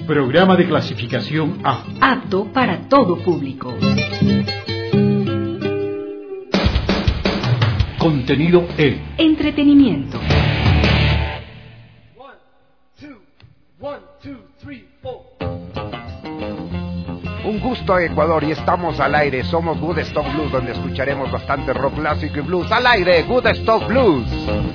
Programa de clasificación A. Apto para todo público. Contenido E. Entretenimiento. Un gusto, Ecuador, y estamos al aire. Somos Woodstock Blues, donde escucharemos bastante rock clásico y blues. Al aire, Woodstock Blues.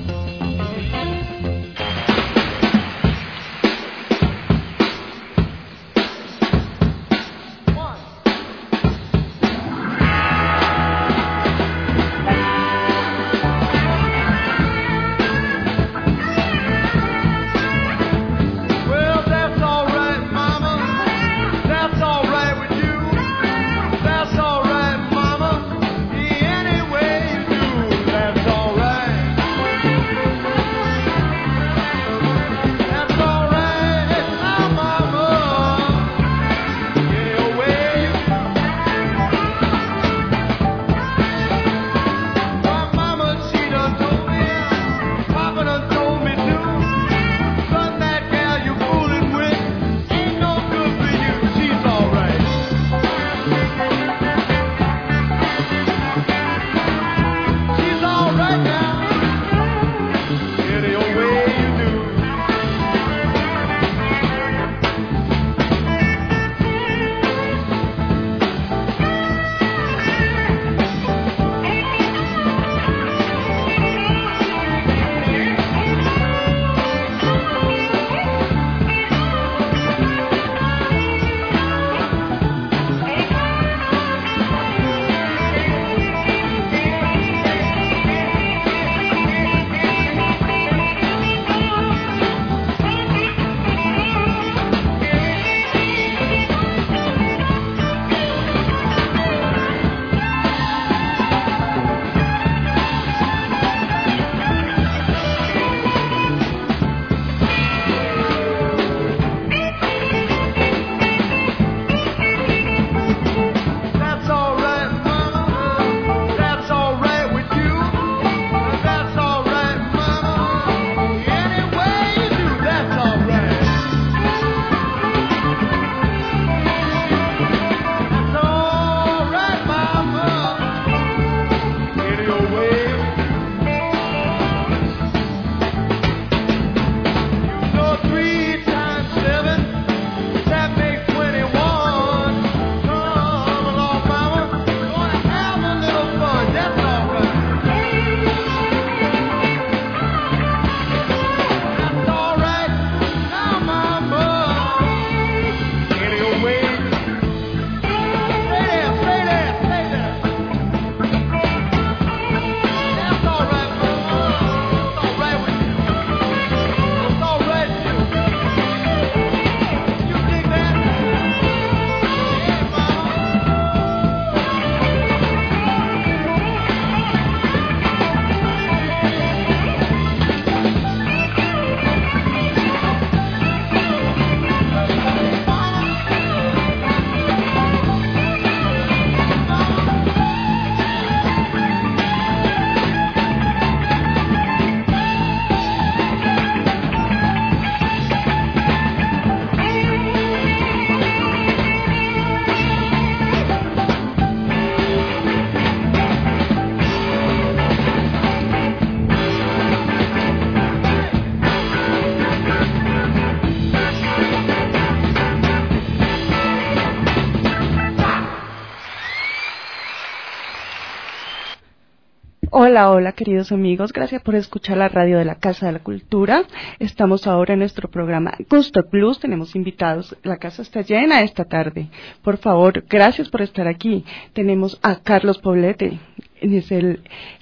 Hola queridos amigos, gracias por escuchar la radio de la Casa de la Cultura. Estamos ahora en nuestro programa Woodstock Blues, tenemos invitados, la casa está llena esta tarde. Por favor, gracias por estar aquí. Tenemos a Carlos Poblete, es el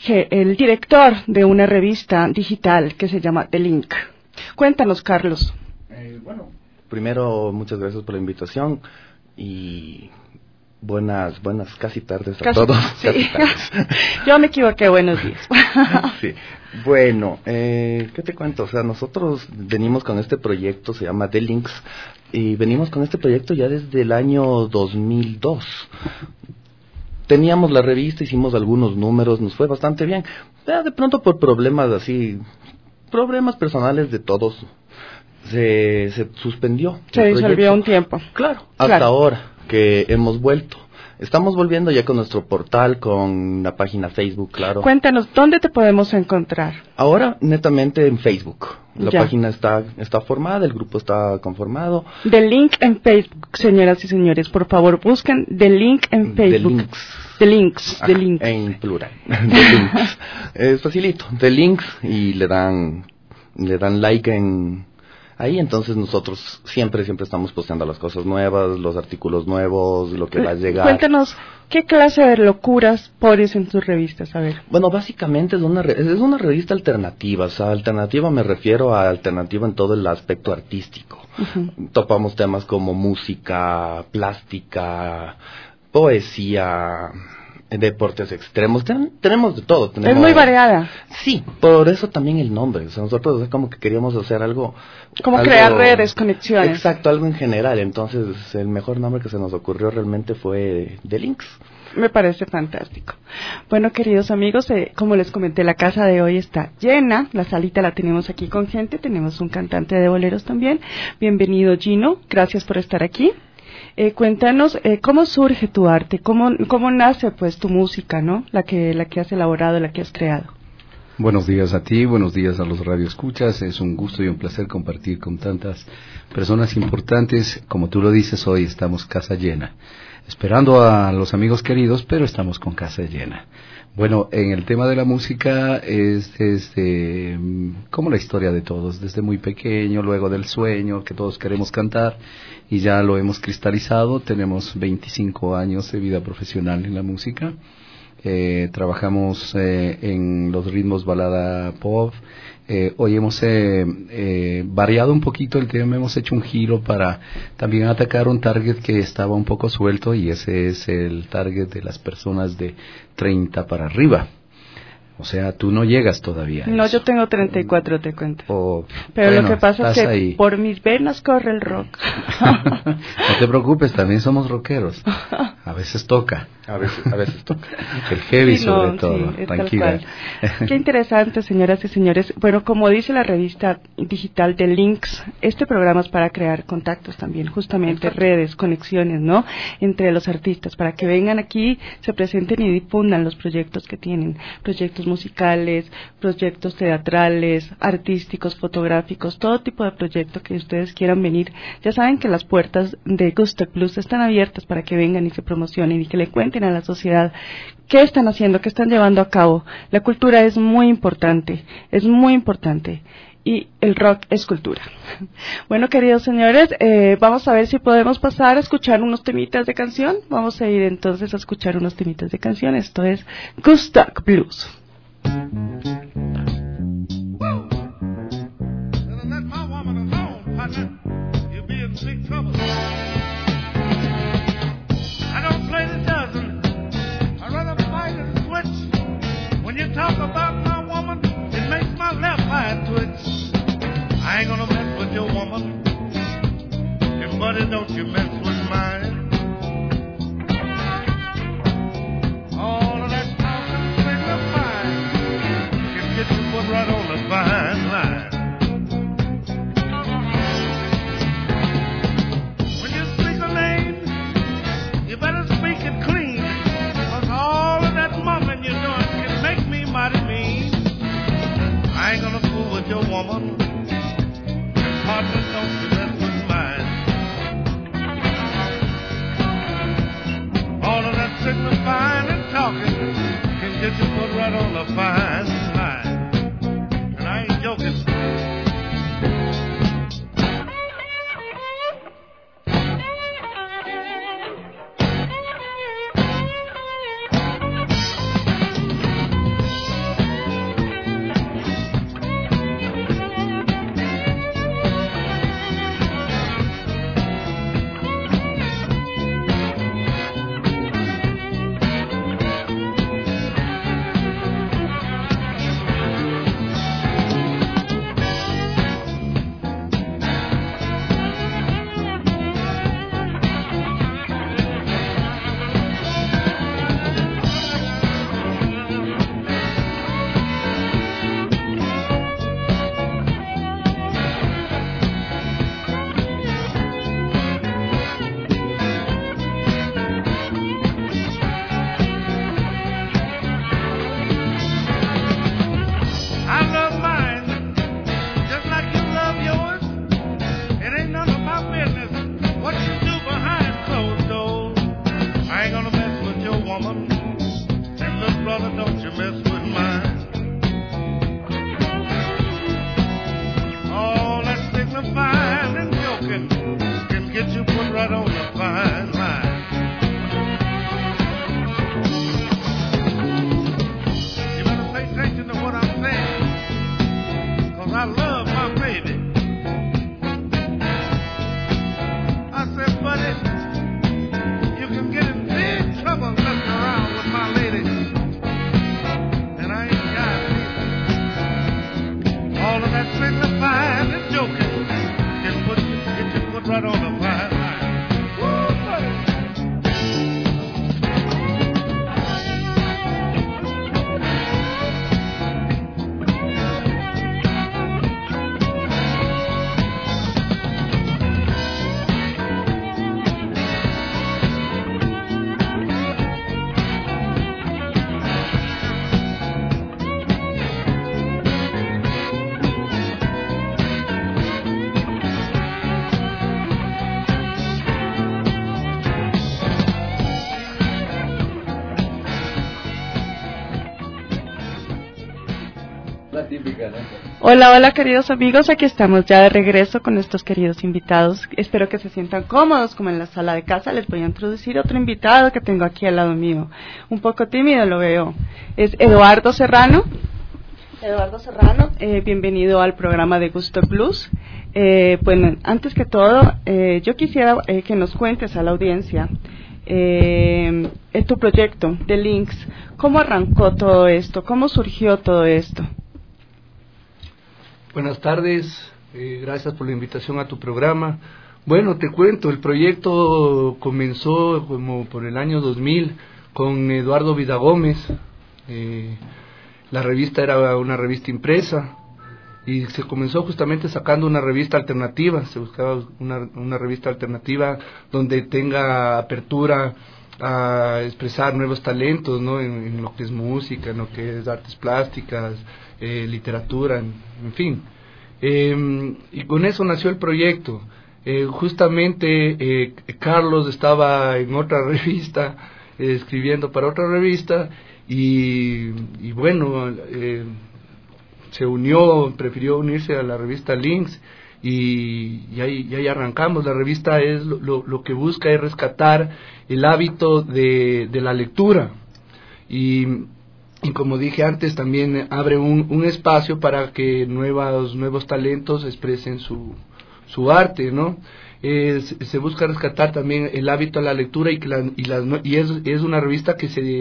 director de una revista digital que se llama The Link. Cuéntanos, Carlos. Bueno, primero muchas gracias por la invitación y buenas casi tardes a todos. Sí. Yo me equivoqué, buenos días. Sí. Bueno, ¿qué te cuento? O sea, nosotros venimos con este proyecto, se llama The Links, y venimos con este proyecto ya desde el año 2002. Teníamos la revista, hicimos algunos números, nos fue bastante bien. De pronto por problemas personales de todos, se suspendió. Se disolvió un tiempo. Claro, hasta ahora que hemos vuelto. Estamos volviendo ya con nuestro portal, con la página Facebook, claro. Cuéntanos, ¿dónde te podemos encontrar? Ahora, netamente en Facebook. La página está formada, el grupo está conformado. The Link en Facebook, señoras y señores, por favor, busquen The Link en Facebook. The Links. En plural. The Links. Es facilito. The Links y le dan like ahí, entonces nosotros siempre estamos posteando las cosas nuevas, los artículos nuevos, lo que va a llegar. Cuéntanos, ¿qué clase de locuras pones en tus revistas? A ver. Bueno, básicamente es una revista alternativa, o sea, alternativa me refiero a alternativa en todo el aspecto artístico. Uh-huh. Topamos temas como música, plástica, poesía, deportes extremos, tenemos de todo. Es muy variada. Sí, por eso también el nombre. O sea, nosotros como que queríamos hacer algo... crear redes, conexiones. Exacto, algo en general. Entonces, el mejor nombre que se nos ocurrió realmente fue The Links. Me parece fantástico. Bueno, queridos amigos, como les comenté, la casa de hoy está llena. La salita la tenemos aquí con gente. Tenemos un cantante de boleros también. Bienvenido, Gino. Gracias por estar aquí. Cuéntanos cómo surge tu arte, cómo nace pues tu música, ¿no? La que has elaborado, la que has creado. Buenos días a ti, buenos días a los radioescuchas. Es un gusto y un placer compartir con tantas personas importantes. Como tú lo dices, hoy estamos casa llena, esperando a los amigos queridos, pero estamos con casa llena. Bueno, en el tema de la música es como la historia de todos, desde muy pequeño, luego del sueño, que todos queremos cantar, y ya lo hemos cristalizado. Tenemos 25 años de vida profesional en la música. Trabajamos en los ritmos balada pop. Hoy hemos variado un poquito el tema, hemos hecho un giro para también atacar un target que estaba un poco suelto, y ese es el target de las personas de 30 para arriba. O sea, tú no llegas todavía. No, yo tengo 34, te cuento. Pero bueno, lo que pasa es que ahí. Por mis venas corre el rock. No te preocupes, también somos rockeros. A veces toca. A veces toca. El heavy sí, sobre todo. Sí, tranquila. Qué interesante, señoras y señores. Bueno, como dice la revista digital de Links, este programa es para crear contactos también, justamente redes, conexiones, ¿no? Entre los artistas, para que vengan aquí, se presenten y difundan los proyectos que tienen, proyectos musicales, proyectos teatrales, artísticos, fotográficos, todo tipo de proyecto que ustedes quieran venir. Ya saben que las puertas de Gusto Plus están abiertas para que vengan y se promocionen y que le cuenten a la sociedad qué están haciendo, qué están llevando a cabo. La cultura es muy importante y el rock es cultura. Bueno, queridos señores, vamos a ver si podemos pasar a escuchar unos temitas de canción. Vamos a ir entonces a escuchar unos temitas de canción. Esto es Gusto Blues. Talk about my woman, it makes my left eye twitch. I ain't gonna mess with your woman, and buddy, don't you mess with mine. All of that talking signifying can get your foot right on the fine line. When you speak a name, you better speak it clean, 'cause all of that mumbling you're doing can make me mighty mean. I ain't gonna fool with your woman, and partner, don't you mess with mine. All of that signifying and talking can get you put right on the fine line. And I ain't joking. right on the fine line. Woo, Hola, hola queridos amigos, aquí estamos ya de regreso con nuestros queridos invitados. Espero que se sientan cómodos como en la sala de casa. Les voy a introducir otro invitado que tengo aquí al lado mío. Un poco tímido lo veo. Es Eduardo Serrano. Bienvenido al programa de Gusto Blues. Bueno, antes que todo, yo quisiera que nos cuentes a la audiencia tu proyecto de Links. ¿Cómo arrancó todo esto? ¿Cómo surgió todo esto? Buenas tardes, gracias por la invitación a tu programa. Bueno, te cuento, el proyecto comenzó como por el año 2000 con Eduardo Vidagómez. La revista era una revista impresa y se comenzó justamente sacando una revista alternativa. Se buscaba una revista alternativa donde tenga apertura a expresar nuevos talentos, ¿no? En lo que es música, en lo que es artes plásticas, literatura, en fin. Y con eso nació el proyecto. Justamente Carlos estaba en otra revista, escribiendo para otra revista, y bueno, se unió, prefirió unirse a la revista Links, y ahí arrancamos. La revista es lo que busca es rescatar el hábito de la lectura, y como dije antes, también abre un espacio para que nuevos talentos expresen su arte, ¿no? Se busca rescatar también el hábito a la lectura, y es una revista que se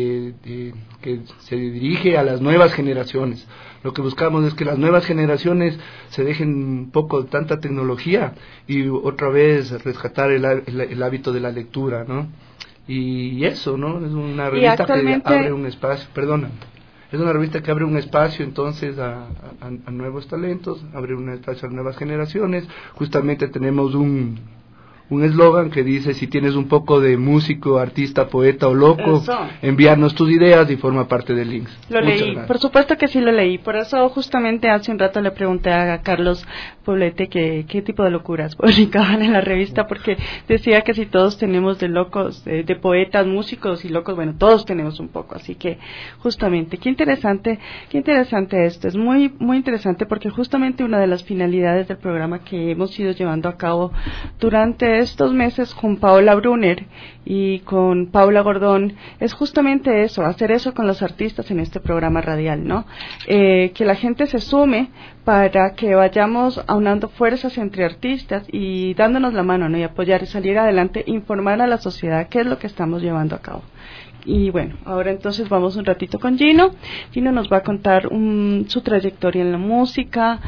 dirige a las nuevas generaciones. Lo que buscamos es que las nuevas generaciones se dejen un poco de tanta tecnología y otra vez rescatar el hábito de la lectura, ¿no? Y eso, ¿no? Es una revista que abre un espacio, es una revista que abre un espacio entonces a nuevos talentos, abre un espacio a nuevas generaciones. Justamente tenemos un eslogan que dice: si tienes un poco de músico, artista, poeta o loco, eso, envíanos tus ideas y forma parte de Links. Lo leí, por supuesto que sí lo leí. Por eso justamente hace un rato le pregunté a Carlos Poblete qué tipo de locuras publicaban en la revista, porque decía que si todos tenemos de locos, de poetas, músicos y locos, bueno, todos tenemos un poco. Así que justamente, qué interesante esto. Es muy, muy interesante, porque justamente una de las finalidades del programa que hemos ido llevando a cabo durante estos meses con Paola Brunner y con Paula Gordón es justamente eso, hacer eso con los artistas en este programa radial, ¿no? Que la gente se sume para que vayamos aunando fuerzas entre artistas y dándonos la mano, ¿no? Y apoyar y salir adelante, informar a la sociedad qué es lo que estamos llevando a cabo. Y bueno, ahora entonces vamos un ratito con Gino. Gino nos va a contar su trayectoria en la música,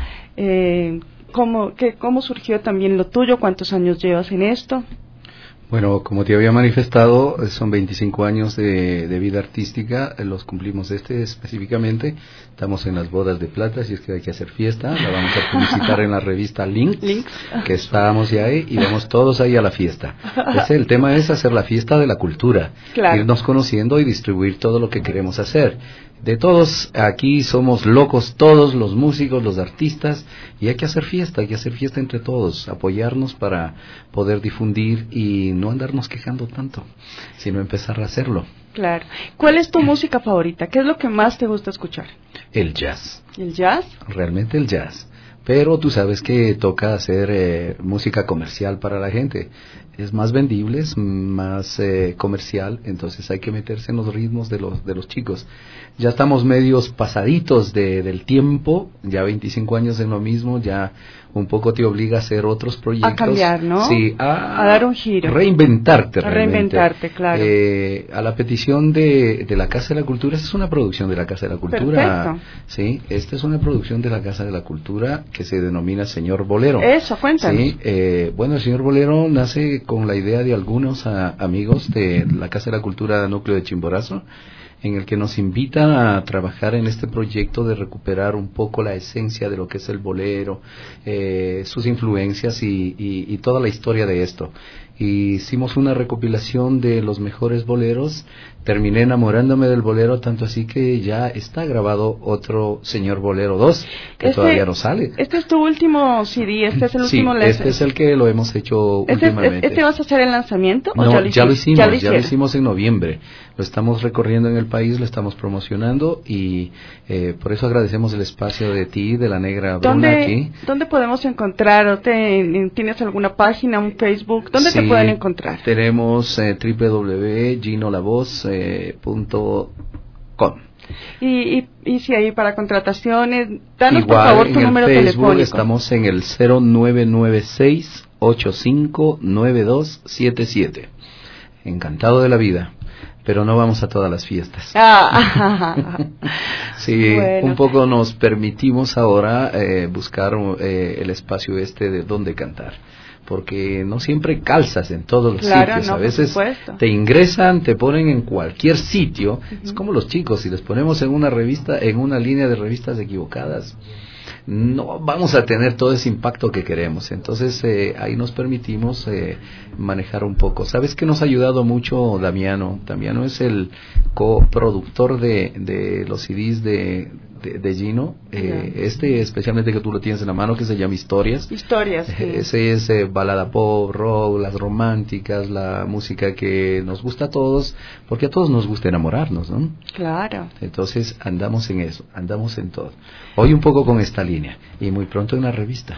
¿Cómo surgió también lo tuyo? ¿Cuántos años llevas en esto? Bueno, como te había manifestado, son 25 años de vida artística, los cumplimos específicamente. Estamos en las bodas de plata, si es que hay que hacer fiesta, la vamos a publicitar en la revista Links, que estábamos ya ahí y vamos todos ahí a la fiesta. El tema es hacer la fiesta de la cultura, claro, irnos conociendo y distribuir todo lo que queremos hacer. De todos, aquí somos locos todos, los músicos, los artistas, y hay que hacer fiesta entre todos, apoyarnos para poder difundir y no andarnos quejando tanto, sino empezar a hacerlo. Claro. ¿Cuál es tu música favorita? ¿Qué es lo que más te gusta escuchar? El jazz. ¿El jazz? Realmente el jazz. Pero tú sabes que toca hacer música comercial para la gente. Es más vendible, es más comercial, entonces hay que meterse en los ritmos de los chicos. Ya estamos medios pasaditos del tiempo, ya 25 años en lo mismo, ya un poco te obliga a hacer otros proyectos. A cambiar, ¿no? Sí, a dar un giro. Reinventarte, a reinventarte, claro. A la petición de la Casa de la Cultura, esta es una producción de la Casa de la Cultura. Perfecto. Sí, esta es una producción de la Casa de la Cultura que se denomina Señor Bolero. Eso, cuéntanos. Sí, bueno, el Señor Bolero nace con la idea de algunos amigos de la Casa de la Cultura Núcleo de Chimborazo, en el que nos invita a trabajar en este proyecto de recuperar un poco la esencia de lo que es el bolero, sus influencias y toda la historia de esto. Hicimos una recopilación de los mejores boleros, terminé enamorándome del bolero, tanto así que ya está grabado otro Señor Bolero 2, que todavía no sale. Este es tu último CD, este es el último este es el que lo hemos hecho últimamente. ¿Este vas a hacer el lanzamiento? No, ya lo hicimos en noviembre. Lo estamos recorriendo en el país, lo estamos promocionando y por eso agradecemos el espacio de ti, de la Negra Bruna aquí. ¿Dónde podemos encontrar? ¿O tienes alguna página, un Facebook? ¿Dónde te pueden encontrar? Tenemos www.ginolavoz.com. Y si hay para contrataciones, danos por favor tu número telefónico. Estamos en el 0996-859277. Encantado de la vida, pero no vamos a todas las fiestas. Sí, bueno. Un poco nos permitimos ahora buscar el espacio de donde cantar, porque no siempre calzas en todos los sitios. A veces te ingresan, te ponen en cualquier sitio. Es como los chicos, si les ponemos en una revista, en una línea de revistas equivocadas, no vamos a tener todo ese impacto que queremos. Entonces ahí nos permitimos manejar un poco. ¿Sabes qué nos ha ayudado mucho Damiano? Damiano es el coproductor de los CDs de Gino, especialmente que tú lo tienes en la mano, que se llama Historias. Sí. Ese es balada pop, rock, las románticas, la música que nos gusta a todos, porque a todos nos gusta enamorarnos, ¿no? Claro. Entonces andamos en eso, andamos en todo. Hoy un poco con esta línea y muy pronto en una revista.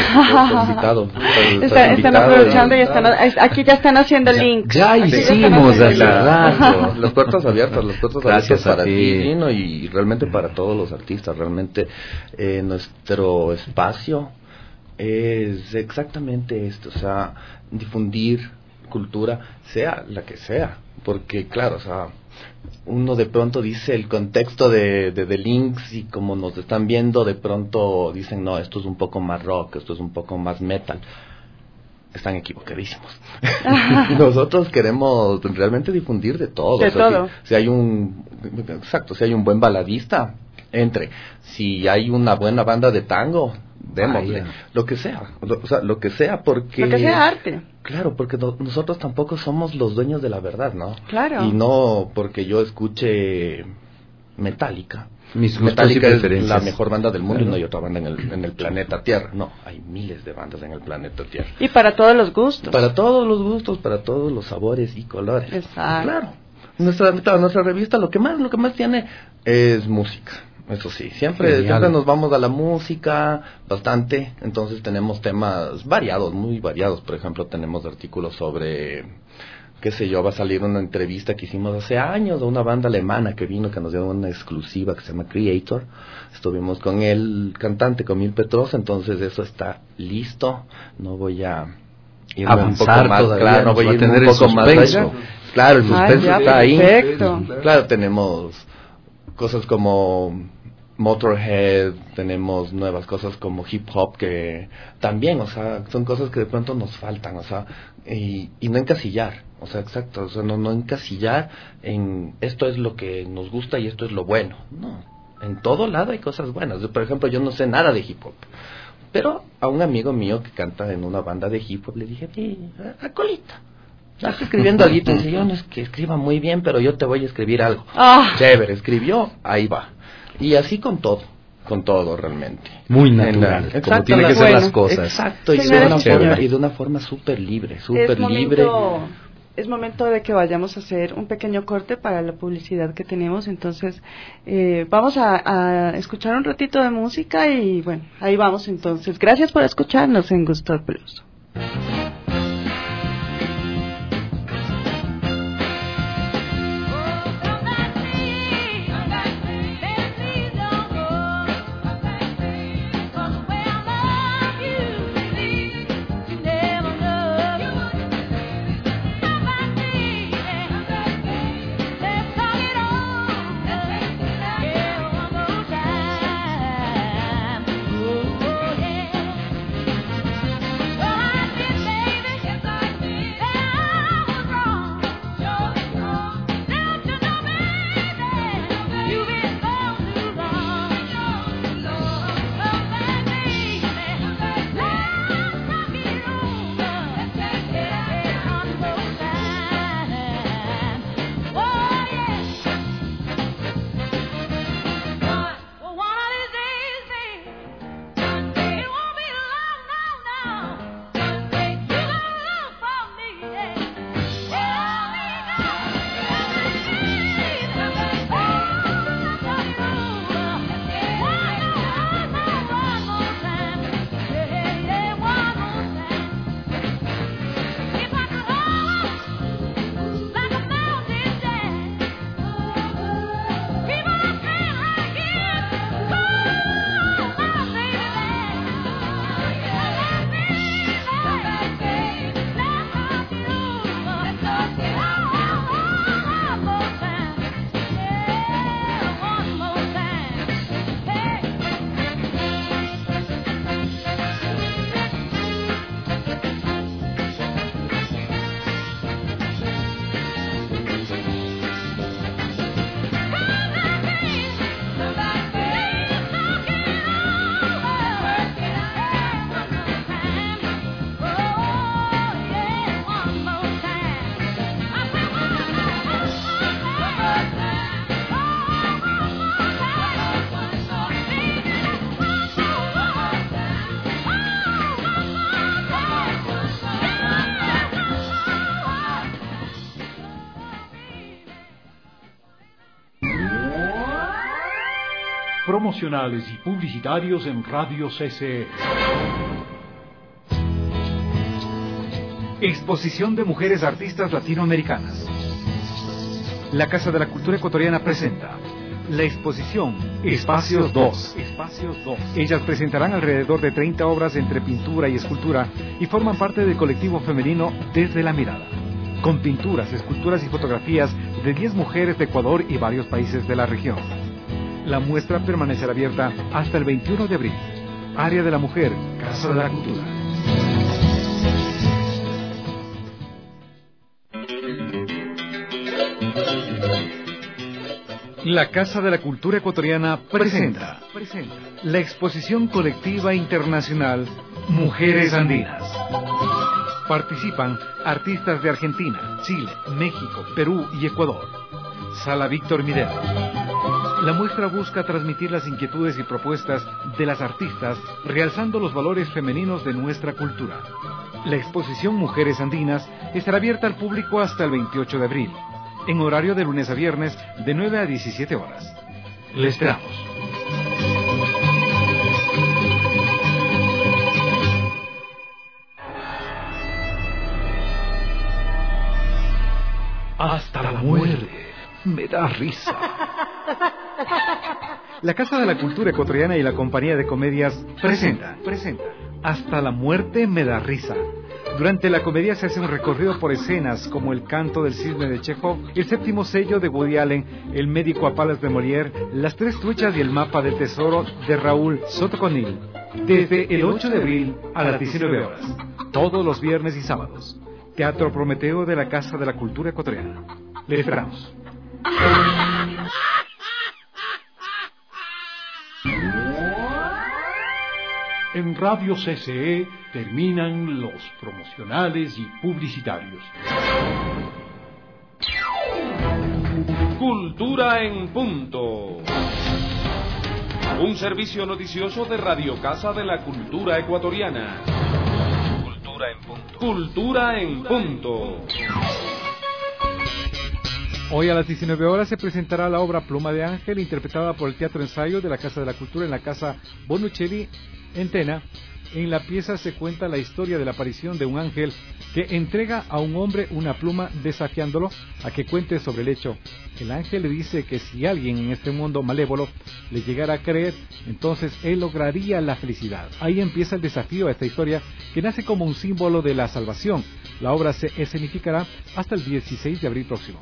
Están aprovechando y aquí ya están haciendo el link. Ya hicimos hace rato. Las puertas abiertas para ti, Gino, y realmente para todos los artistas. Realmente nuestro espacio es exactamente esto, o sea, difundir cultura, sea la que sea, porque claro, o sea, uno de pronto dice el contexto de links, y como nos están viendo, de pronto dicen, no, esto es un poco más rock, esto es un poco más metal. Están equivocadísimos. Nosotros queremos realmente difundir de todo. De todo. Si hay un buen baladista, entre. Si hay una buena banda de tango, démosle. Lo que sea. Lo que sea, porque... Lo que sea arte. Claro, porque nosotros tampoco somos los dueños de la verdad, ¿no? Claro. Y no porque yo escuche Metallica. Metallica es la mejor banda del mundo, y no hay otra banda en el planeta Tierra. No, hay miles de bandas en el planeta Tierra. Y para todos los gustos. Para todos los gustos, para todos los sabores y colores. Exacto. Claro. Nuestra revista lo que más tiene es música. Eso sí, siempre nos vamos a la música bastante. Entonces tenemos temas variados, muy variados. Por ejemplo, tenemos artículos sobre, qué sé yo, va a salir una entrevista que hicimos hace años a una banda alemana que vino, que nos dio una exclusiva que se llama Creator. Estuvimos con el cantante, con Mil Petros, entonces eso está listo. No voy a ir un poco más, claro, no voy a ir un poco más allá. Claro, el suspenso está ahí. Perfecto. Claro, tenemos cosas como Motorhead, tenemos nuevas cosas como hip hop, que también, o sea, son cosas que de pronto nos faltan, o sea, y no encasillar, o sea, exacto, o sea, no encasillar en esto es lo que nos gusta y esto es lo bueno. No, en todo lado hay cosas buenas. Por ejemplo, yo no sé nada de hip hop, pero a un amigo mío que canta en una banda de hip hop le dije, a colita, estás escribiendo algo, y dice, yo no es que escriba muy bien, pero yo te voy a escribir algo. Chévere, escribió, ahí va. Y así con todo realmente. Muy natural, como tienen que ser las cosas. Exacto, y de una forma súper libre, libre. Es momento de que vayamos a hacer un pequeño corte para la publicidad que tenemos. Entonces vamos a escuchar un ratito de música y bueno, ahí vamos entonces. Gracias por escucharnos en Gusto Plus. Oh, yeah. promocionales y publicitarios en Radio CCE. Exposición de mujeres artistas latinoamericanas. La Casa de la Cultura Ecuatoriana presenta la exposición Espacios 2. Ellas presentarán alrededor de 30 obras entre pintura y escultura y forman parte del colectivo femenino Desde la Mirada, con pinturas, esculturas y fotografías de 10 mujeres de Ecuador y varios países de la región. La muestra permanecerá abierta hasta el 21 de abril. Área de la Mujer, Casa de la Cultura. La Casa de la Cultura Ecuatoriana presenta la exposición colectiva internacional Mujeres Andinas. Participan artistas de Argentina, Chile, México, Perú y Ecuador. Sala Víctor Midero. La muestra busca transmitir las inquietudes y propuestas de las artistas, realzando los valores femeninos de nuestra cultura. La exposición Mujeres Andinas estará abierta al público hasta el 28 de abril. En horario de lunes a viernes, de 9 a 17 horas. Le esperamos. Hasta la muerte me da risa. La Casa de la Cultura Ecuatoriana y la Compañía de Comedias presenta Hasta la muerte me da risa. Durante la comedia se hace un recorrido por escenas como El canto del cisne de Chekhov, El séptimo sello de Woody Allen, El médico a palas de Molière, Las tres truchas y El mapa del tesoro de Raúl Sotoconil. Desde el 8 de abril a las 19 horas, todos los viernes y sábados. Teatro Prometeo de la Casa de la Cultura Ecuatoriana. Le esperamos. En Radio CCE terminan los promocionales y publicitarios. Cultura en punto. Un servicio noticioso de Radio Casa de la Cultura Ecuatoriana. Cultura en punto. Cultura en punto. Hoy a las 19 horas se presentará la obra Pluma de Ángel, interpretada por el Teatro Ensayo de la Casa de la Cultura en la Casa Bonuccelli en Tena. En la pieza se cuenta la historia de la aparición de un ángel que entrega a un hombre una pluma desafiándolo a que cuente sobre el hecho. El ángel le dice que si alguien en este mundo malévolo le llegara a creer, entonces él lograría la felicidad. Ahí empieza el desafío a esta historia, que nace como un símbolo de la salvación. La obra se escenificará hasta el 16 de abril próximo.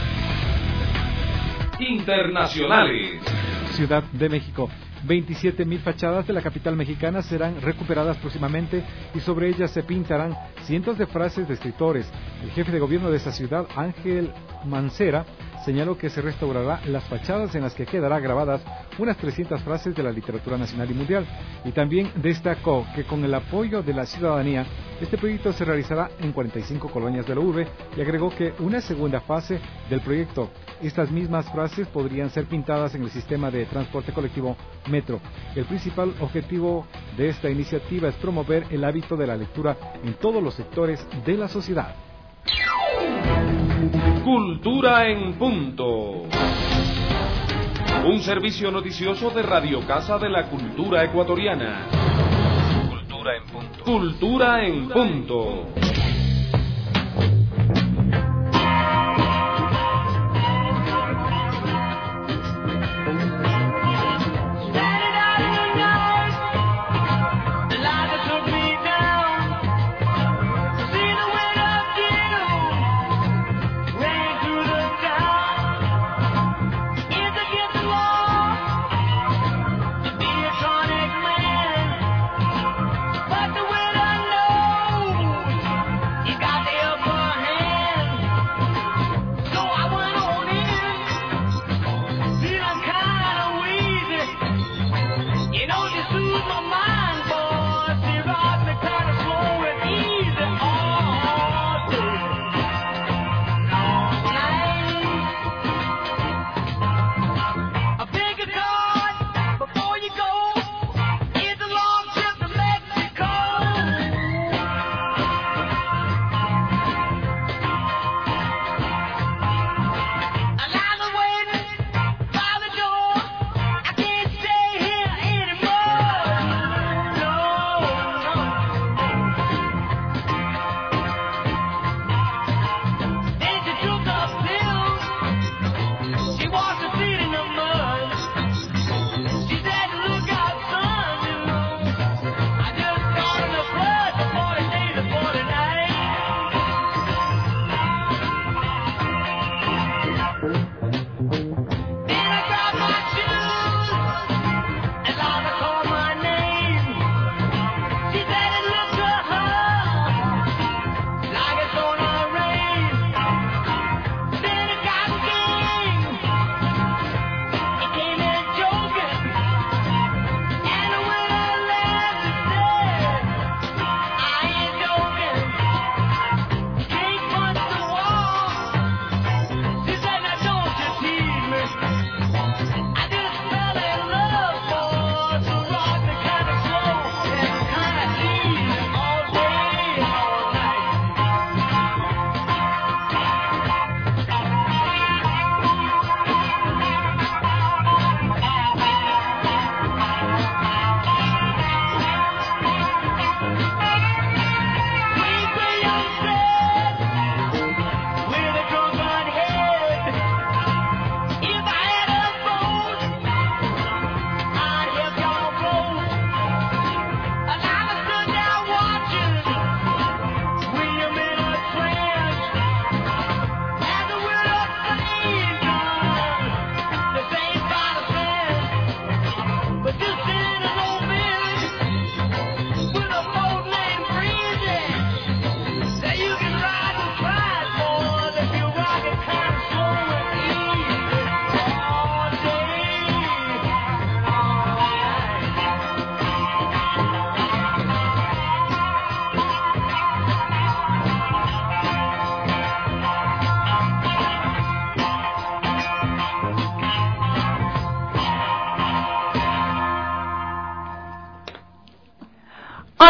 Internacionales. Ciudad de México. 27.000 fachadas de la capital mexicana serán recuperadas próximamente y sobre ellas se pintarán cientos de frases de escritores. El jefe de gobierno de esa ciudad, Ángel Mancera, señaló que se restaurará las fachadas en las que quedará grabadas unas 300 frases de la literatura nacional y mundial. Y también destacó que con el apoyo de la ciudadanía, este proyecto se realizará en 45 colonias de la urbe y agregó que una segunda fase del proyecto, estas mismas frases podrían ser pintadas en el sistema de transporte colectivo Metro. El principal objetivo de esta iniciativa es promover el hábito de la lectura en todos los sectores de la sociedad. Cultura en punto. Un servicio noticioso de Radio Casa de la Cultura Ecuatoriana. Cultura en punto. Cultura en punto.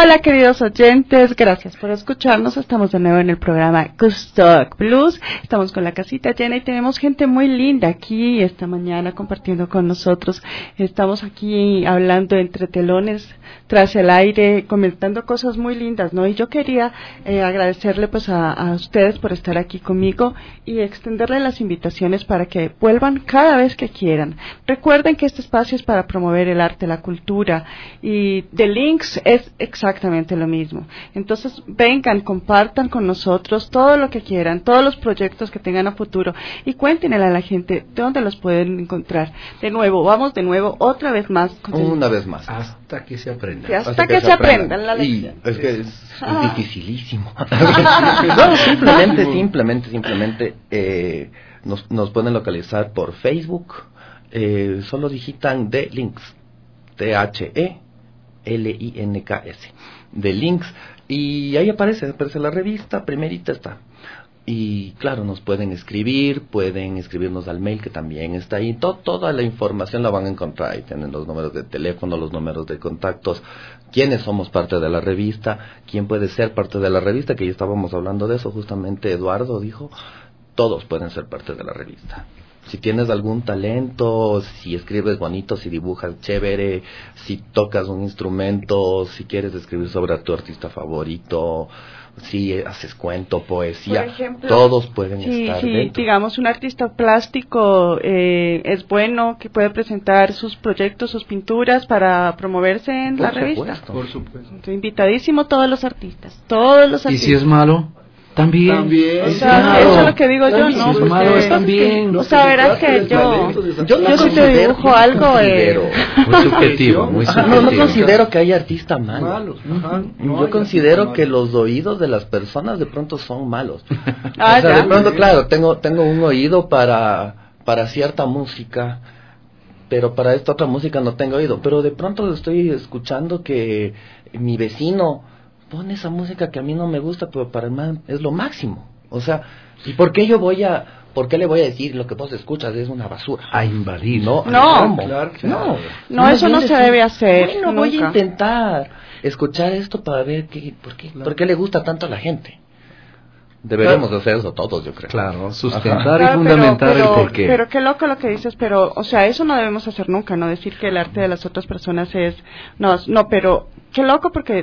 Hola queridos oyentes, gracias por escucharnos. Estamos de nuevo en el programa Gusto Blues. Estamos con la casita llena y tenemos gente muy linda aquí esta mañana compartiendo con nosotros. Estamos aquí hablando entre telones, tras el aire, comentando cosas muy lindas, ¿no? Y yo quería agradecerle pues a ustedes por estar aquí conmigo y extenderle las invitaciones para que vuelvan cada vez que quieran. Recuerden que este espacio es para promover el arte, la cultura, y The Links es exactamente lo mismo. Entonces vengan, compartan con nosotros todo lo que quieran, todos los proyectos que tengan a futuro y cuéntenle a la gente de dónde los pueden encontrar. De nuevo, vamos de nuevo, otra vez más. Una vez más. Hasta que se aprenda. Sí, hasta que se aprendan la lección. Y es que es dificilísimo. No, simplemente nos pueden localizar por Facebook. Solo digitan The Links, THELINKS, The Links, y ahí aparece la revista, primerita está. Y claro, nos pueden escribirnos al mail que también está ahí. Toda la información la van a encontrar ahí. Tienen los números de teléfono, los números de contactos, quiénes somos parte de la revista, quién puede ser parte de la revista, que ya estábamos hablando de eso, justamente Eduardo dijo, todos pueden ser parte de la revista. Si tienes algún talento, si escribes bonito, si dibujas chévere, si tocas un instrumento, si quieres escribir sobre tu artista favorito, si haces cuento, poesía, por ejemplo, todos pueden estar dentro. Digamos, un artista plástico es bueno, que puede presentar sus proyectos, sus pinturas para promoverse en la revista. Por supuesto. Invitadísimo todos los artistas. ¿Y si es malo? También. O sea, eso es lo que digo yo, ¿no? Si es malo, es también. O sea, verás que yo si te dibujo algo... Muy subjetivo, muy subjetivo. No considero que haya artistas malos. Yo considero que los oídos de las personas de pronto son malos. O sea, de pronto, claro, tengo un oído para cierta música, pero para esta otra música no tengo oído. Pero de pronto estoy escuchando que mi vecino pone esa música que a mí no me gusta, pero para el man es lo máximo. O sea, ¿y por qué le voy a decir lo que vos escuchas es una basura? A invadir. No, claro. No, eso no se debe hacer. Bueno, nunca. voy a intentar escuchar esto para ver por qué le gusta tanto a la gente. Deberíamos hacer eso todos, yo creo. Claro, sustentar y fundamentar el porqué. Pero qué loco lo que dices, pero, o sea, eso no debemos hacer nunca, ¿no? Decir que el arte de las otras personas es... No, pero qué loco, porque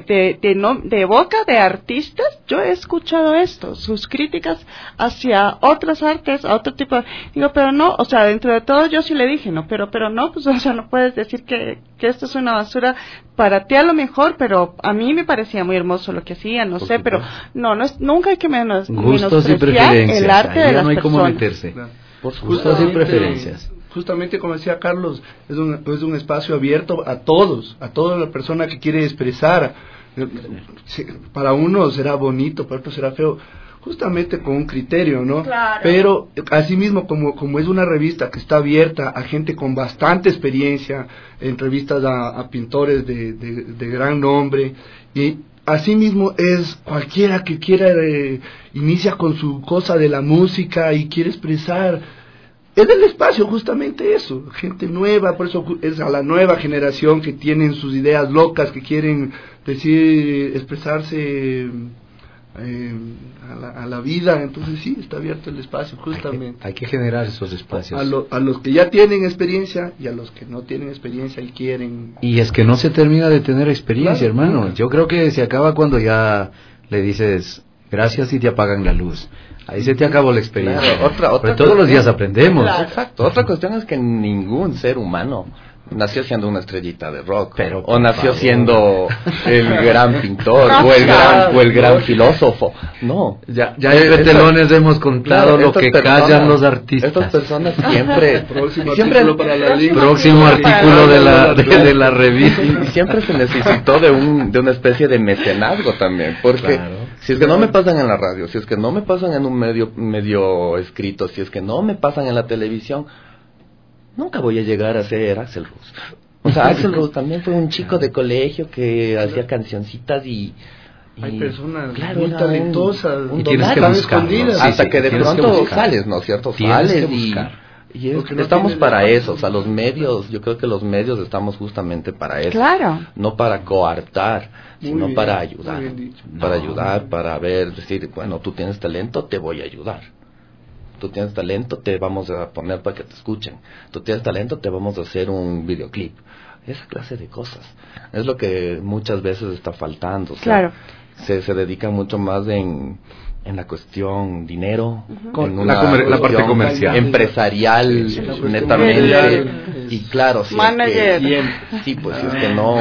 de boca de artistas yo he escuchado esto, sus críticas hacia otras artes, a otro tipo de... Digo, pero no, o sea, dentro de todo yo sí le dije, no, pero no, pues, o sea, no puedes decir que esto es una basura. Para ti a lo mejor, pero a mí me parecía muy hermoso lo que hacían, no sé, pero nunca hay que menospreciar el arte de las personas. No hay cómo meterse. Claro. Gustos y preferencias. Justamente como decía Carlos, es un espacio abierto a toda la persona que quiere expresar. Para uno será bonito, para otro será feo, justamente con un criterio, ¿no? Claro. Pero asimismo, como es una revista que está abierta a gente con bastante experiencia, entrevistas a pintores de gran nombre, y asimismo es cualquiera que quiera, inicia con su cosa de la música y quiere expresar. Es el espacio justamente eso, gente nueva, por eso es a la nueva generación que tienen sus ideas locas, que quieren expresarse a la vida. Entonces sí, está abierto el espacio justamente. Hay que generar esos espacios. A los que ya tienen experiencia y a los que no tienen experiencia y quieren. Y es que no se termina de tener experiencia, claro, hermano. Yo creo que se acaba cuando ya le dices gracias y te apagan la luz. Ahí se te acabó la experiencia. Claro, pero todos los días aprendemos. Claro. Exacto. Otra cuestión es que ningún ser humano nació siendo una estrellita de rock, o nació siendo el gran pintor, o el gran filósofo. No, ya en telones hemos contado lo que callan los artistas. Estas personas siempre próximo artículo de la revista. Y siempre se necesitó de una especie de mecenazgo también, porque si es que no me pasan en la radio, si es que no me pasan en un medio escrito, si es que no me pasan en la televisión, nunca voy a llegar a ser Axl Rose. O sea, Axl Rose también fue un chico de colegio que hacía cancioncitas y hay personas muy talentosas, y tienes que buscarlas, hasta que de pronto sales, ¿no es cierto? Sales Y Porque no estamos tiene para espacio. eso, o sea, los medios, yo creo que los medios estamos justamente para eso. Claro. No para coartar, Muy sino bien, para muy ayudar. bien dicho. Para ayudar, para decir, bueno, tú tienes talento, te voy a ayudar. Tú tienes talento, te vamos a poner para que te escuchen. Tú tienes talento, te vamos a hacer un videoclip. Esa clase de cosas. Es lo que muchas veces está faltando. O sea, Claro. se dedican mucho más en la cuestión dinero, Con en la parte cuestión comercial. Empresarial, Sí, la cuestión netamente. comercial. Y claro, si Manager. sí, pues si es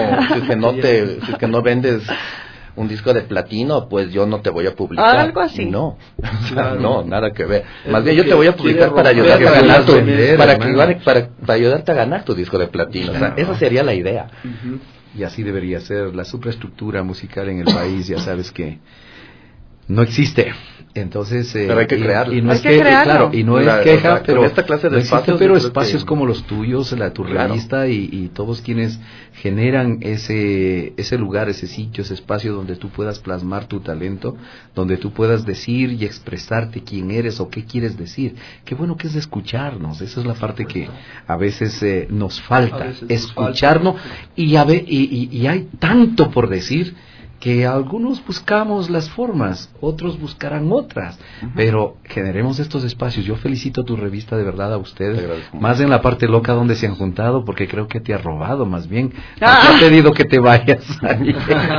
que no vendes un disco de platino, pues yo no te voy a publicar. Algo así. No, Claro. no, nada que ver. Es Más bien lo yo te que voy a publicar quiere para romper ayudarte a la ganar tu, vender, hermano. para ayudarte a ganar tu disco de platino. O sea, esa sería la idea. Ujú. Y así debería ser la superestructura musical en el país, ya sabes que no existe. Entonces, Pero hay que crearlo. Y no Hay es que que, crearlo. claro, y no La- es queja, o sea, con pero esta clase de no existe, espacios, pero yo creo espacios que- como los tuyos, tu Claro. revista y todos quienes generan ese lugar, ese sitio, ese espacio donde tú puedas plasmar tu talento, donde tú puedas decir y expresarte quién eres o qué quieres decir. Qué bueno que es de escucharnos. Esa es la parte que a veces nos falta, A veces nos escucharnos y hay tanto por decir que algunos buscamos las formas, otros buscarán otras, pero generemos estos espacios. Yo felicito tu revista de verdad a Te ustedes, agradezco más en la parte loca donde se han juntado, porque creo que te ha robado más bien, Ah. porque ha pedido que te vayas ahí.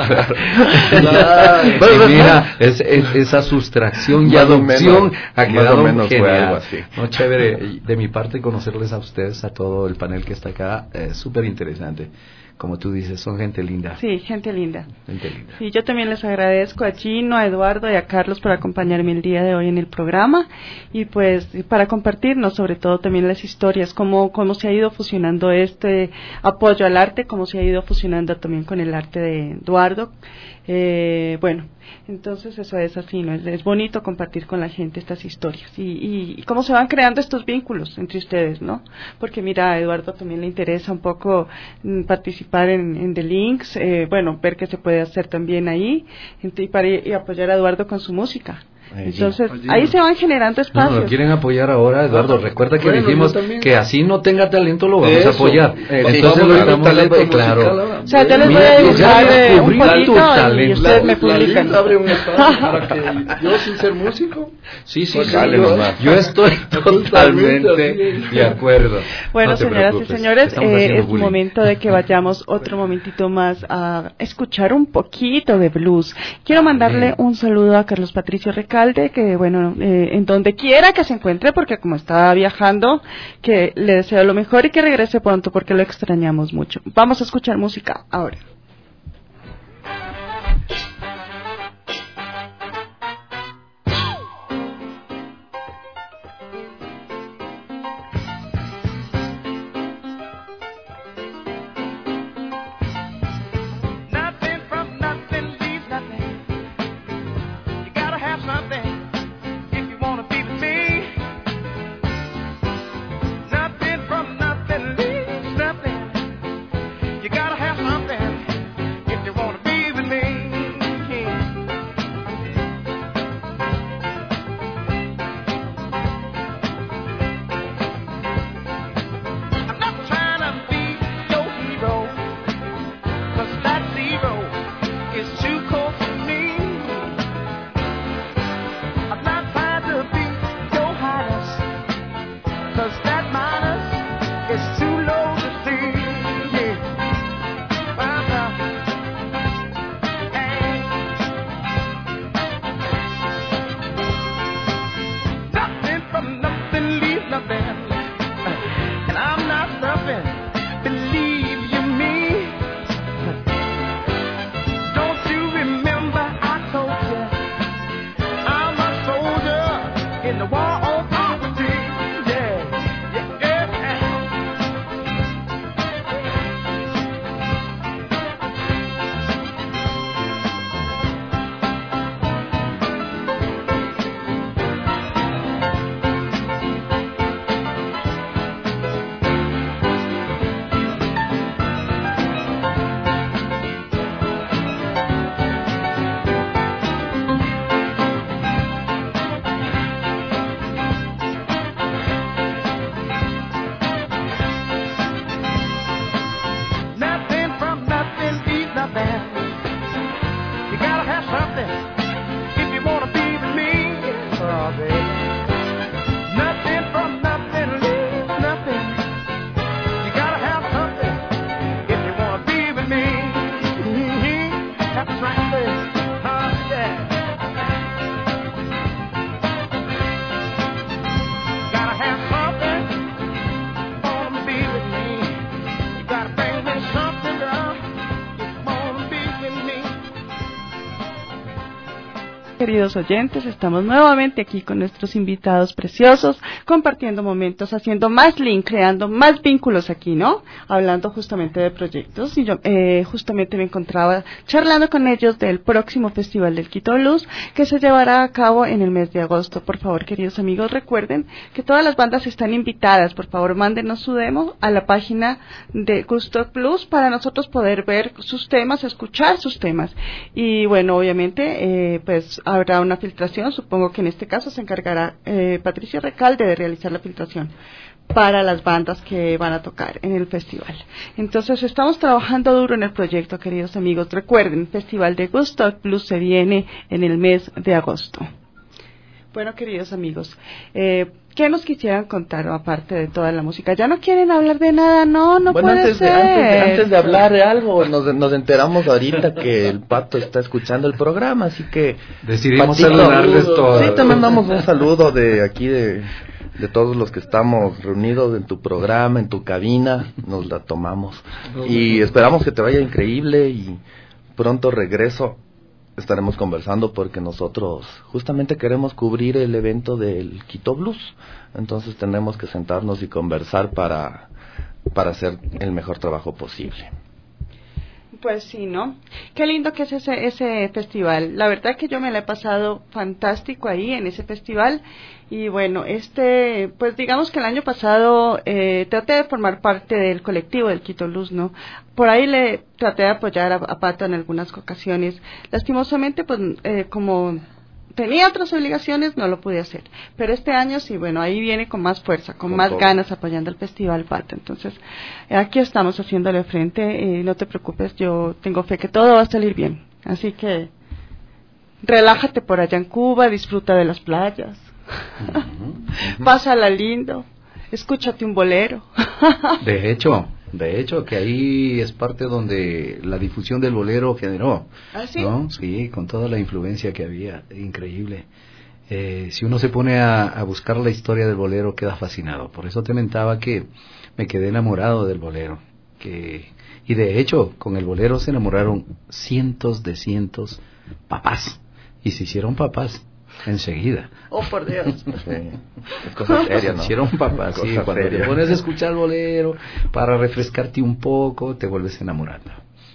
Claro. Y mira, esa sustracción y Más o adopción menos, ha más quedado o menos fue genial. algo así. No, chévere, de mi parte conocerles a ustedes, a todo el panel que está acá, súper interesante. Como tú dices, son gente linda. Sí, gente linda. Gente linda. Sí, yo también les agradezco a Gino, a Eduardo y a Carlos por acompañarme el día de hoy en el programa y pues para compartirnos sobre todo también las historias, cómo se ha ido fusionando este apoyo al arte, cómo se ha ido fusionando también con el arte de Eduardo. Bueno, entonces eso es así, ¿no? Es bonito compartir con la gente estas historias y cómo se van creando estos vínculos entre ustedes, ¿no? Porque mira, a Eduardo también le interesa un poco participar en The Links, bueno, ver qué se puede hacer también ahí y apoyar a Eduardo con su música. Entonces, ahí se van generando No, espacios. lo quieren apoyar ahora, Eduardo. Recuerda que Bueno, dijimos yo también. que así no tenga talento lo vamos Eso, a apoyar. Entonces vamos lo a dar estamos talento claro. musical ahora. O sea, yo les voy Mira, a ya dibujar un descubrí tu poquito y talento. ustedes me La publican. Liga abre un espacio para que yo, sin ser músico, Sí, Pues sí, dale yo, nomás. yo estoy totalmente así. de acuerdo. Bueno, No te señoras y preocupes, señores, estamos haciendo es bullying. momento de que vayamos otro momentito más a escuchar un poquito de blues. Quiero mandarle un saludo a Carlos Patricio Recalde, que bueno, en donde quiera que se encuentre, porque como está viajando, que le deseo lo mejor y que regrese pronto, porque lo extrañamos mucho. Vamos a escuchar música ahora. Nothing from nothing leaves nothing. You gotta have something if you wanna be with me. Nothing from nothing leaves nothing. You gotta have something if you wanna be with me. I'm not trying to be your hero. 'Cause that zero is too cold for me. I'm not trying to be your highness, 'cause that minus is too low to see. Yeah. Hey. Nothing from nothing leaves nothing, and I'm not stuffing. Believe you me. Don't you remember I told you I'm a soldier in the war on poverty? Yeah, yeah, yeah. queridos oyentes, estamos nuevamente aquí con nuestros invitados preciosos, compartiendo momentos, haciendo más link, creando más vínculos aquí, ¿no? Hablando justamente de proyectos, y yo justamente me encontraba charlando con ellos del próximo Festival del Quito Blues, que se llevará a cabo en el mes de agosto. Por favor, queridos amigos, recuerden que todas las bandas están invitadas. Por favor, mándenos su demo a la página de Gusto Blues para nosotros poder ver sus temas, escuchar sus temas. Y bueno, obviamente, pues habrá una filtración. Supongo que en este caso se encargará Patricia Recalde de realizar la filtración para las bandas que van a tocar en el festival. Entonces, estamos trabajando duro en el proyecto, queridos amigos. Recuerden, el Festival de Gusto Blues se viene en el mes de agosto. Bueno, queridos amigos, ¿qué nos quisieran contar aparte de toda la música? ¿Ya no quieren hablar de nada? No puede ser. Antes de hablar de algo, nos enteramos ahorita que el Pato está escuchando el programa, así que decidimos saludarles todos. Sí, te mandamos un saludo de aquí de todos los que estamos reunidos en tu programa, en tu cabina, nos la tomamos. Y esperamos que te vaya increíble y pronto regreso. Estaremos conversando porque nosotros justamente queremos cubrir el evento del Quito Blues, entonces tenemos que sentarnos y conversar para hacer el mejor trabajo posible. Pues sí, ¿no? Qué lindo que es ese festival. La verdad que yo me la he pasado fantástico ahí en ese festival. Y bueno, pues digamos que el año pasado traté de formar parte del colectivo del Quito Blues, ¿no? Por ahí le traté de apoyar a Pato en algunas ocasiones. Lastimosamente, pues como tenía otras obligaciones, no lo pude hacer. Pero este año sí, bueno, ahí viene con más fuerza, con más ganas, apoyando al Festival Pato. Entonces, aquí estamos haciéndole frente. No te preocupes, yo tengo fe que todo va a salir bien. Así que relájate por allá en Cuba, disfruta de las playas. Pásala lindo, escúchate un bolero. De hecho, que ahí es parte donde la difusión del bolero generó. ¿Ah, sí? ¿No? Sí, con toda la influencia que había, increíble. Si uno se pone a buscar la historia del bolero, queda fascinado. Por eso te mentaba que me quedé enamorado del bolero. Y de hecho, con el bolero se enamoraron cientos papás. Y se hicieron papás enseguida. Oh, por Dios. Sí. Es cosa seria, ¿no? Se hicieron papás, sí. Cuando te pones a escuchar el bolero para refrescarte un poco, te vuelves enamorando.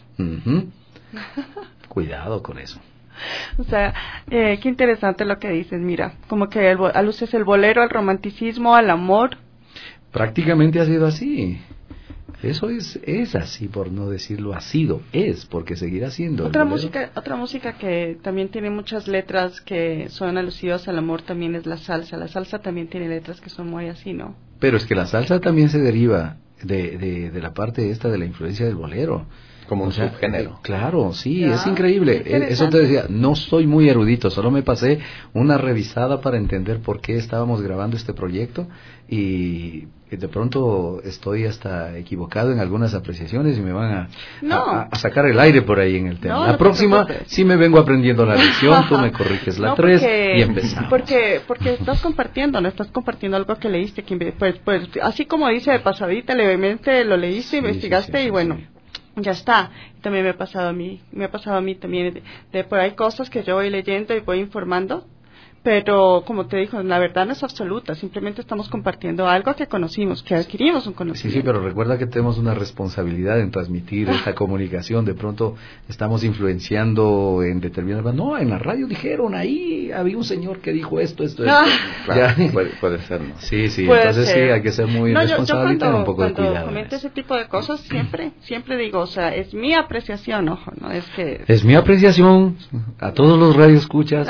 Cuidado con eso. O sea, qué interesante lo que dices. Mira, como que aluces el bolero al romanticismo, al amor. Prácticamente ha sido así. Eso es así, por no decirlo es, porque seguirá siendo. Otra música que también tiene muchas letras que son alusivas al amor también es la salsa. La salsa también tiene letras que son muy así, ¿no? Pero es que la salsa también se deriva de la parte esta de la influencia del bolero. Como un subgénero. Claro, sí, es increíble. Eso te decía, no soy muy erudito, solo me pasé una revisada para entender por qué estábamos grabando este proyecto y de pronto estoy hasta equivocado en algunas apreciaciones y me van a sacar el aire por ahí en el tema. La próxima sí me vengo aprendiendo la lección, tú me corriges la 3 y empezamos. Porque estás compartiendo algo que leíste, que pues así como dice de pasadita, levemente lo leíste, investigaste y bueno. Ya está. También me ha pasado a mí también de por ahí cosas que yo voy leyendo y voy informando, pero como te digo, la verdad no es absoluta, simplemente estamos compartiendo algo que conocimos, que adquirimos un conocimiento. Sí, pero recuerda que tenemos una responsabilidad en transmitir esta comunicación. De pronto estamos influenciando en determinadas... No, en la radio dijeron, ahí había un señor que dijo esto. Claro, puede ser, ¿no? Sí, entonces sí, hay que ser muy responsable y tener un poco de cuidado. Cuando comento ese tipo de cosas, siempre digo, o sea, es mi apreciación, ojo, no es que... Es mi apreciación a todos los radioescuchas.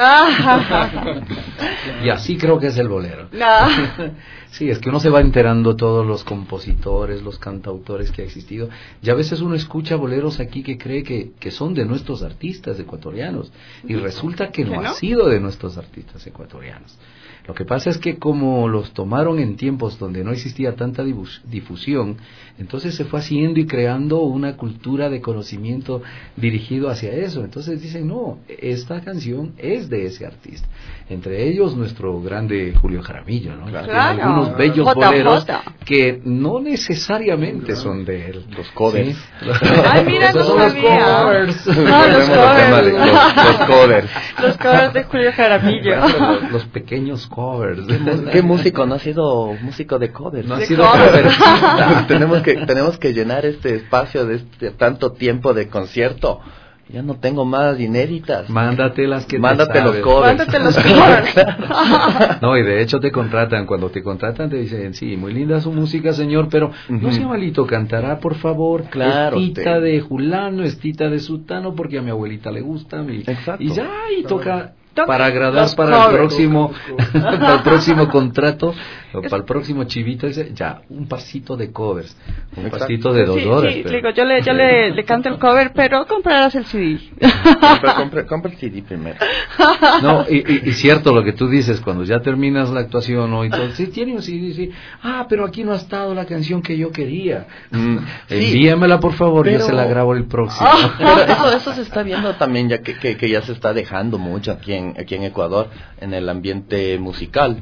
Y así creo que es el bolero. Sí, es que uno se va enterando todos los compositores, los cantautores que ha existido. Y a veces uno escucha boleros aquí que cree que son de nuestros artistas ecuatorianos. Y resulta que no ha sido de nuestros artistas ecuatorianos. Lo que pasa es que como los tomaron en tiempos donde no existía tanta difusión, entonces se fue haciendo y creando una cultura de conocimiento dirigido hacia eso. Entonces dicen, no, esta canción es de ese artista. Entre ellos boleros, nuestro grande Julio Jaramillo, ¿no? Claro. Tiene algunos bellos JJ. boleros que no necesariamente son de él. Los covers. ¿Sí? Ay, mira, Esos no son los sabía. covers. No, los Volvemos al tema de los covers. Los covers de Julio Jaramillo. Los pequeños covers. ¿Qué músico no ha sido músico de covers? No ha De sido covers. coversista. tenemos que llenar este espacio de tanto tiempo de concierto. Ya no tengo más inéditas. Mándate las que Mándate te los sabes. covers. Mándate los covers. No, y de hecho te contratan, cuando te contratan te dicen, sí, muy linda su música, señor, pero no sea malito, cantará, por favor, Claro, estita de Julano, estita de Sutano, porque a mi abuelita le gusta. Exacto. Y ya, y toca Toca para agradar los para el covers. próximo para el próximo contrato o para el próximo chivito, dice, ya, un pasito de covers, un Exacto. pasito de 2 Sí, horas. sí, pero- le digo, yo le canto el cover, pero comprarás el CD. Compra el CD primero. No, y cierto lo que tú dices, cuando ya terminas la actuación, ¿no? Y todo, sí, tiene un CD, sí. Ah, pero aquí no ha estado la canción que yo quería. Sí. Envíamela, por favor, yo Pero- se la grabo el próximo. Pero eso se está viendo también, ya que ya se está dejando mucho aquí en Ecuador, en el ambiente musical.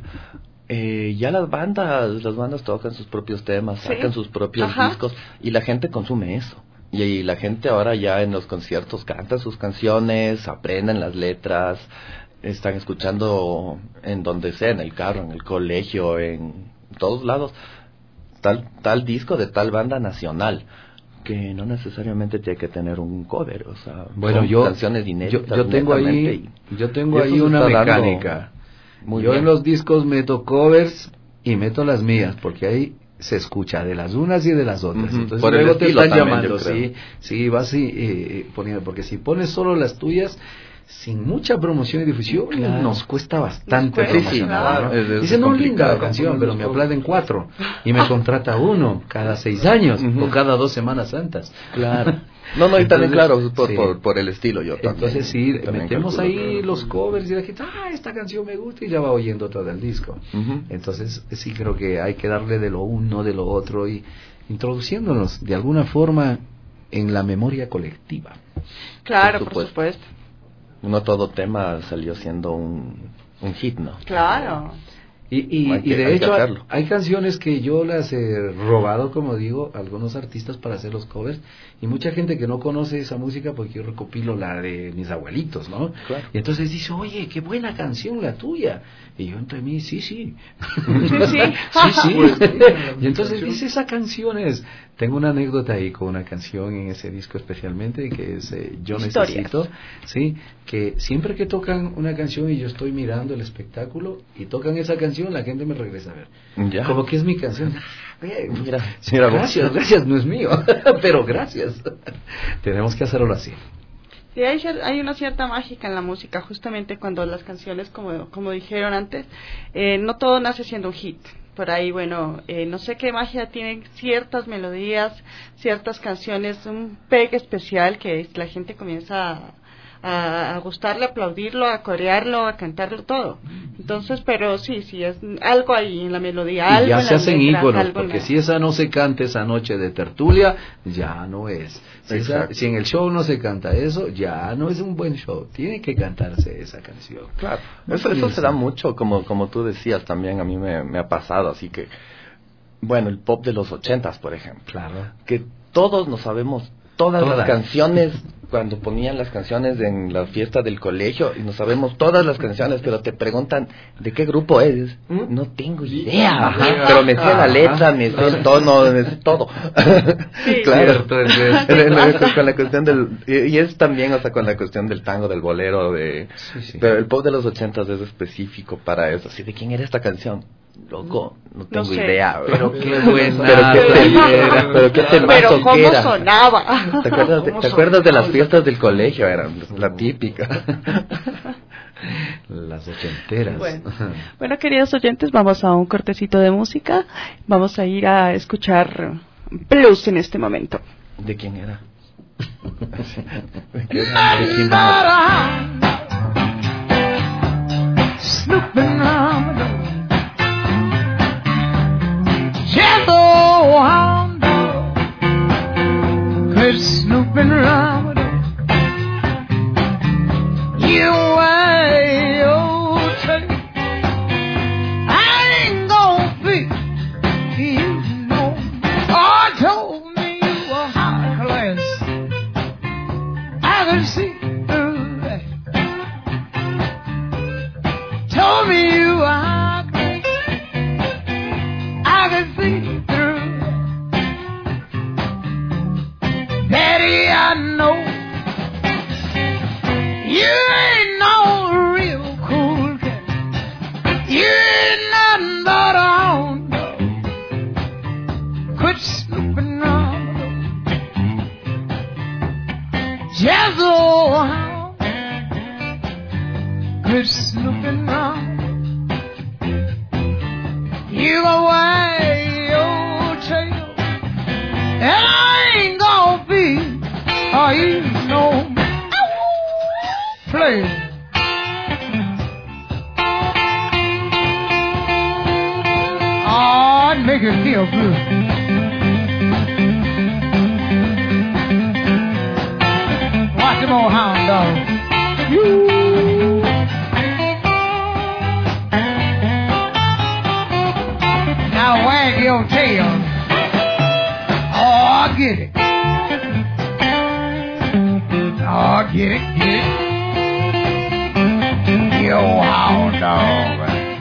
Ya las bandas tocan sus propios temas, Sí. sacan sus propios Ajá. discos, y la gente consume eso. Y la gente ahora ya en los conciertos canta sus canciones, aprenden las letras, están escuchando en donde sea, en el carro, en el colegio, en todos lados, tal disco de tal banda nacional, que no necesariamente tiene que tener un cover, o sea, Bueno, son yo canciones inéditas. yo tengo netamente, ahí y yo tengo eso ahí se una está dando mecánica. muy Yo bien. en los discos meto covers y meto las mías, porque ahí se escucha de las unas y de las otras. Ujú, Entonces por el luego te estilo están también, llamando, yo creo. sí, vas poniendo, porque si pones solo las tuyas, sin mucha promoción y difusión, Claro. nos cuesta bastante Nos cuesta, promocionar, claro. ¿no? Es Dicen, no, linda la complicado. canción, pero me aplauden 4 y me contrata uno cada 6 años Ujú. o cada 2 Semanas Santas. Claro. No, y también Entonces, claro, sí. por el estilo yo también. Entonces sí, también metemos calculo. ahí los covers y la gente, esta canción me gusta, y ya va oyendo todo el disco. Ujú. Entonces sí creo que hay que darle de lo uno, de lo otro, y introduciéndonos de alguna forma en la memoria colectiva. Claro, Por por supuesto. supuesto. No todo tema salió siendo un hit, ¿no? Claro. Y Hay que- de hay que hecho hacerlo. hay canciones que yo las he robado, como digo, a algunos artistas para hacer los covers, y mucha gente que no conoce esa música, porque yo recopilo la de mis abuelitos, ¿no? Claro. Y entonces dice, oye, qué buena canción la tuya. Y yo entre mí, sí. Sí. Sí. Y entonces dice, esa canción es... Tengo una anécdota ahí con una canción en ese disco especialmente, que es Yo Historias. Necesito, sí, que siempre que tocan una canción y yo estoy mirando el espectáculo y tocan esa canción, la gente me regresa a ver. Ya. Como que es mi canción. Mira vos. Gracias, no es mío, pero gracias. Tenemos que hacerlo así. Sí, hay una cierta mágica en la música, justamente cuando las canciones, como dijeron antes, no todo nace siendo un hit. Por ahí, bueno, no sé qué magia tienen ciertas melodías, ciertas canciones, un pegue especial que la gente comienza a gustarle, a aplaudirlo, a corearlo, a cantarlo todo. Entonces, pero sí, es algo ahí en la melodía, Y algo ya en se las hacen letras, íconos, algo en porque la- si esa no se canta esa noche de tertulia, ya no es. Exacto. Si en el show no se canta eso, ya no es un buen show. Tiene que cantarse esa canción. Claro. No Eso pienso. se da mucho, como tú decías, también a mí me ha pasado, así que, bueno, el pop de los 80s, por ejemplo. Claro. Que todos nos sabemos todas Todas. las canciones, cuando ponían las canciones en la fiesta del colegio, y nos sabemos todas las canciones, pero te preguntan de qué grupo es. No tengo idea, pero me sé la letra, me sé el tono, me sé todo. Sí. Claro. Cierto, es Con la cuestión del, y es también, o sea, con la cuestión del tango, del bolero, Sí. pero el pop de los 80s es específico para eso. Así, ¿de quién era esta canción? Loco, no tengo sé. idea. Pero qué buena. Pero qué temazo Pero que cómo era. sonaba. ¿Te acuerdas de las fiestas del colegio? Eran la típica. Las ochenteras. Bueno, queridos oyentes, vamos a un cortecito de música. Vamos a ir a escuchar blues en este momento. ¿De quién era? ¿De quién era? Snooping around gentle hound dog, quit snooping around you way old tail. snooping round. You gon' wag your tail, and I ain't gonna be, you know, play. Oh, I'd make it feel good. Watch them old hound dogs. Now wag your tail. Oh, get it. Oh, get it, get it. Yo, hound dog.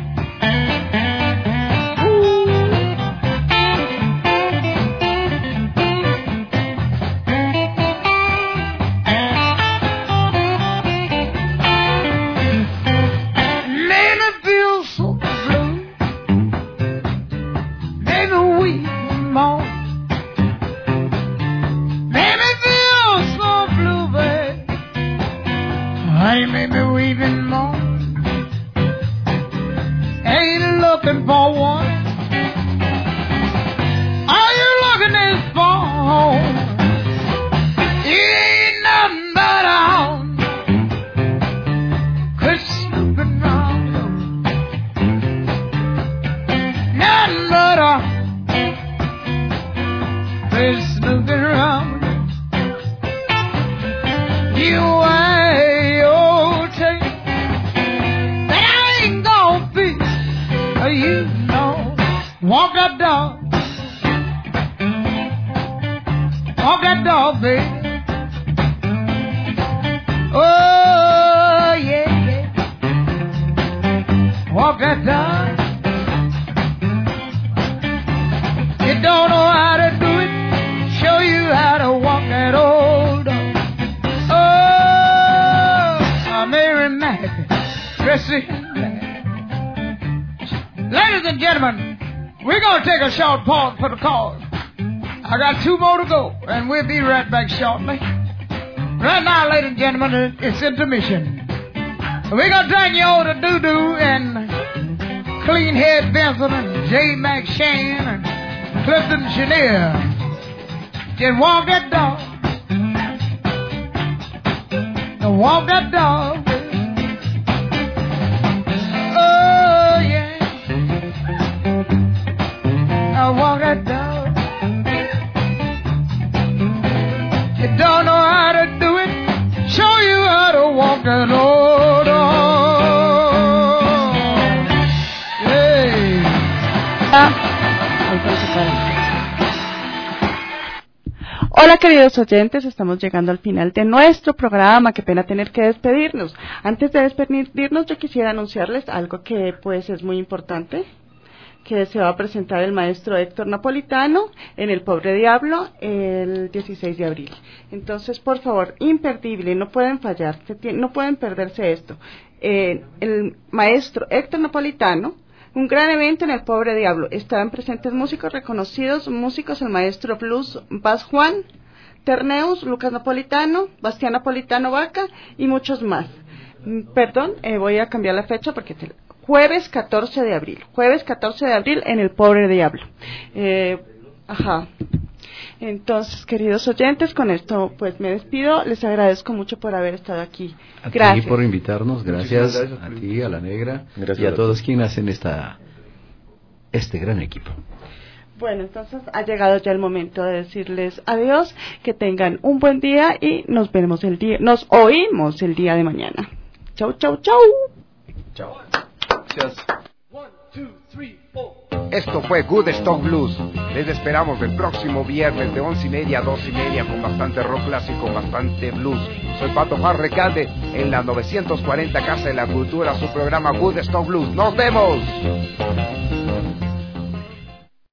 Ladies and gentlemen, we're going to take a short pause for the cause. I got 2 more to go, and we'll be right back shortly. Right now, ladies and gentlemen, it's intermission. We're going to take you over to Doo-Doo and Clean Head Benson and J. McShane and Clifton Chenier. Just walk that dog. Walk that dog. Oh, yeah. I walk that dog. You don't know how to do it. Show you how to walk that old dog. Hey. Hola queridos oyentes, estamos llegando al final de nuestro programa, qué pena tener que despedirnos. Antes de despedirnos yo quisiera anunciarles algo que pues es muy importante, que se va a presentar el maestro Héctor Napolitano en El Pobre Diablo el 16 de abril. Entonces, por favor, imperdible, no pueden fallar, no pueden perderse esto. El maestro Héctor Napolitano, un gran evento en El Pobre Diablo. Estarán presentes músicos reconocidos, el maestro blues Bas Juan, Terneus, Lucas Napolitano, Bastián Napolitano Vaca y muchos más. Perdón, voy a cambiar la fecha porque jueves 14 de abril en El Pobre Diablo. Entonces, queridos oyentes, con esto pues me despido. Les agradezco mucho por haber estado aquí. Gracias. A ti por invitarnos, gracias a ti, a la Negra, gracias y a todos quienes hacen este gran equipo. Bueno, entonces ha llegado ya el momento de decirles adiós, que tengan un buen día y nos oímos el día de mañana. Chau, chau, chau. Chao. Gracias. 1, 2, 3, 4. Esto fue Good Stock Blues. Les esperamos el próximo viernes de 11:30 a 2:30 con bastante rock clásico, bastante blues. Soy Pato Juan Recalde en la 940 Casa de la Cultura, su programa Good Stock Blues. ¡Nos vemos!